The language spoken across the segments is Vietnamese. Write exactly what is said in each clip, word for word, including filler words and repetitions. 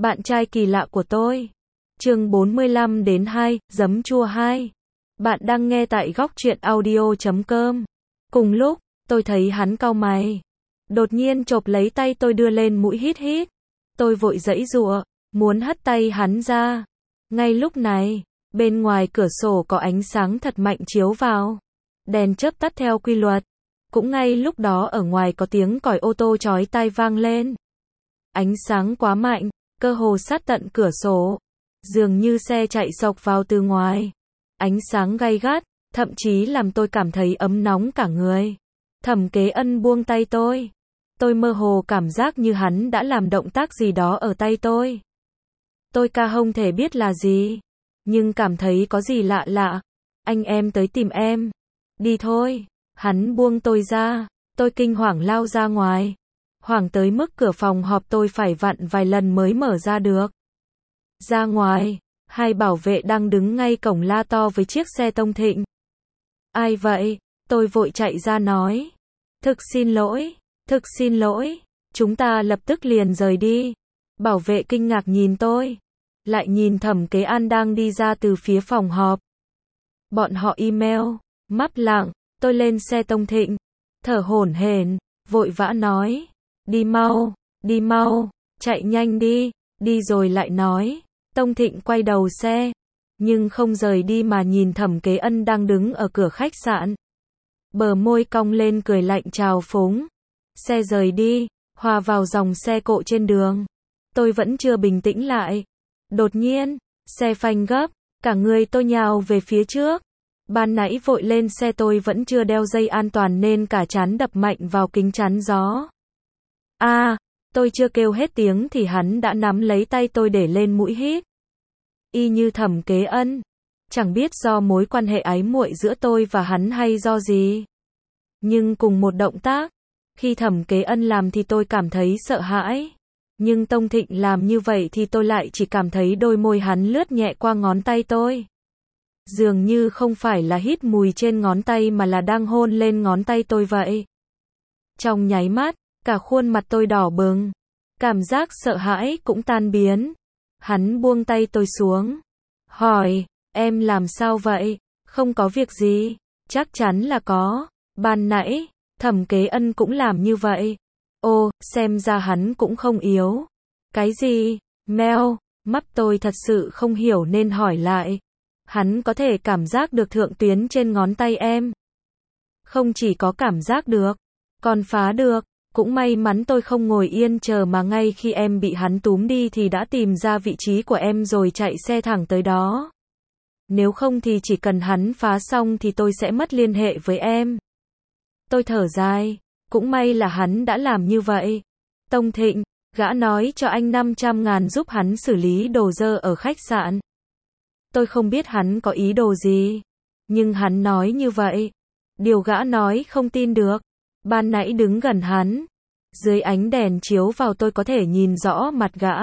Bạn trai kỳ lạ của tôi. Chương bốn mươi lăm đến hai, giấm chua hai. Bạn đang nghe tại góc truyện audio chấm com. Cùng lúc, tôi thấy hắn cau mày. Đột nhiên chộp lấy tay tôi đưa lên mũi hít hít. Tôi vội giãy giụa, muốn hất tay hắn ra. Ngay lúc này, bên ngoài cửa sổ có ánh sáng thật mạnh chiếu vào. Đèn chớp tắt theo quy luật. Cũng ngay lúc đó ở ngoài có tiếng còi ô tô chói tai vang lên. Ánh sáng quá mạnh, cơ hồ sát tận cửa sổ. Dường như xe chạy xộc vào từ ngoài. Ánh sáng gay gắt, thậm chí làm tôi cảm thấy ấm nóng cả người. Thẩm Kế Ân buông tay tôi. Tôi mơ hồ cảm giác như hắn đã làm động tác gì đó ở tay tôi. Tôi ca không thể biết là gì, nhưng cảm thấy có gì lạ lạ. Anh em tới tìm em. Đi thôi. Hắn buông tôi ra. Tôi kinh hoàng lao ra ngoài. Hoảng tới mức cửa phòng họp tôi phải vặn vài lần mới mở ra được. Ra ngoài, hai bảo vệ đang đứng ngay cổng la to với chiếc xe Tông Thịnh. Ai vậy? Tôi vội chạy ra nói. Thực xin lỗi, thực xin lỗi, chúng ta lập tức liền rời đi. Bảo vệ kinh ngạc nhìn tôi, lại nhìn Thẩm Kế An đang đi ra từ phía phòng họp. Bọn họ email, mắp lặng, tôi lên xe Tông Thịnh, thở hổn hển, vội vã nói. Đi mau, đi mau, chạy nhanh đi, đi rồi lại nói. Tông Thịnh quay đầu xe, nhưng không rời đi mà nhìn Thẩm Kế Ân đang đứng ở cửa khách sạn. Bờ môi cong lên cười lạnh trào phúng. Xe rời đi, hòa vào dòng xe cộ trên đường. Tôi vẫn chưa bình tĩnh lại. Đột nhiên, xe phanh gấp, cả người tôi nhào về phía trước. Ban nãy vội lên xe tôi vẫn chưa đeo dây an toàn nên cả trán đập mạnh vào kính chắn gió. A, à, tôi chưa kêu hết tiếng thì hắn đã nắm lấy tay tôi để lên mũi hít. Y như Thẩm Kế Ân. Chẳng biết do mối quan hệ ái muội giữa tôi và hắn hay do gì. Nhưng cùng một động tác, khi Thẩm Kế Ân làm thì tôi cảm thấy sợ hãi. Nhưng Tông Thịnh làm như vậy thì tôi lại chỉ cảm thấy đôi môi hắn lướt nhẹ qua ngón tay tôi. Dường như không phải là hít mùi trên ngón tay mà là đang hôn lên ngón tay tôi vậy. Trong nháy mắt, cả khuôn mặt tôi đỏ bừng. Cảm giác sợ hãi cũng tan biến. Hắn buông tay tôi xuống. Hỏi, em làm sao vậy? Không có việc gì. Chắc chắn là có. Ban nãy, Thẩm Kế Ân cũng làm như vậy. Ô, xem ra hắn cũng không yếu. Cái gì? Mèo, mắt tôi thật sự không hiểu nên hỏi lại. Hắn có thể cảm giác được thượng tuyến trên ngón tay em. Không chỉ có cảm giác được, còn phá được. Cũng may mắn tôi không ngồi yên chờ mà ngay khi em bị hắn túm đi thì đã tìm ra vị trí của em rồi chạy xe thẳng tới đó. Nếu không thì chỉ cần hắn phá xong thì tôi sẽ mất liên hệ với em. Tôi thở dài, cũng may là hắn đã làm như vậy. Tông Thịnh, gã nói cho anh năm trăm ngàn giúp hắn xử lý đồ dơ ở khách sạn. Tôi không biết hắn có ý đồ gì, nhưng hắn nói như vậy. Điều gã nói không tin được. Ban nãy đứng gần hắn, dưới ánh đèn chiếu vào tôi có thể nhìn rõ mặt gã.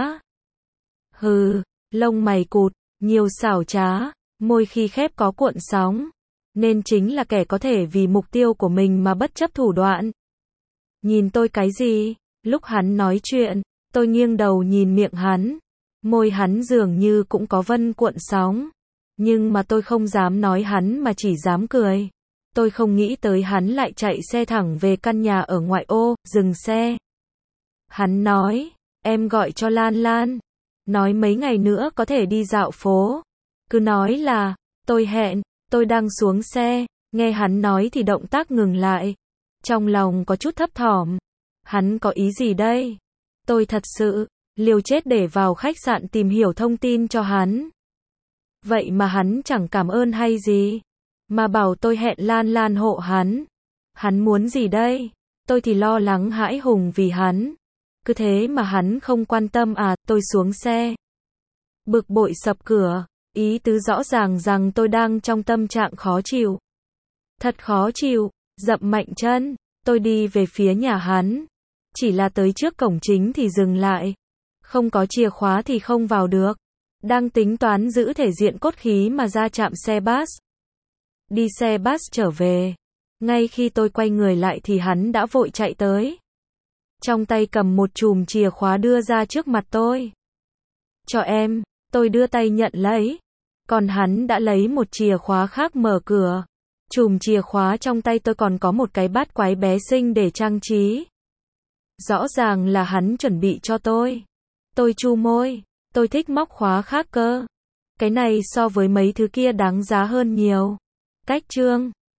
Hừ, lông mày cụt, nhiều xảo trá, môi khi khép có cuộn sóng, nên chính là kẻ có thể vì mục tiêu của mình mà bất chấp thủ đoạn. Nhìn tôi cái gì? Lúc hắn nói chuyện, tôi nghiêng đầu nhìn miệng hắn. Môi hắn dường như cũng có vân cuộn sóng, nhưng mà tôi không dám nói hắn mà chỉ dám cười. Tôi không nghĩ tới hắn lại chạy xe thẳng về căn nhà ở ngoại ô, dừng xe. Hắn nói, em gọi cho Lan Lan. Nói mấy ngày nữa có thể đi dạo phố. Cứ nói là, tôi hẹn, tôi đang xuống xe. Nghe hắn nói thì động tác ngừng lại. Trong lòng có chút thấp thỏm. Hắn có ý gì đây? Tôi thật sự, liều chết để vào khách sạn tìm hiểu thông tin cho hắn. Vậy mà hắn chẳng cảm ơn hay gì. Mà bảo tôi hẹn Lan Lan hộ hắn. Hắn muốn gì đây? Tôi thì lo lắng hãi hùng vì hắn. Cứ thế mà hắn không quan tâm à, tôi xuống xe. Bực bội sập cửa, ý tứ rõ ràng rằng tôi đang trong tâm trạng khó chịu. Thật khó chịu, dậm mạnh chân, tôi đi về phía nhà hắn. Chỉ là tới trước cổng chính thì dừng lại. Không có chìa khóa thì không vào được. Đang tính toán giữ thể diện cốt khí mà ra trạm xe bus. Đi xe bus trở về. Ngay khi tôi quay người lại thì hắn đã vội chạy tới. Trong tay cầm một chùm chìa khóa đưa ra trước mặt tôi. Cho em, tôi đưa tay nhận lấy. Còn hắn đã lấy một chìa khóa khác mở cửa. Chùm chìa khóa trong tay tôi còn có một cái bát quái bé xinh để trang trí. Rõ ràng là hắn chuẩn bị cho tôi. Tôi chu môi, tôi thích móc khóa khác cơ. Cái này so với mấy thứ kia đáng giá hơn nhiều. Cách chương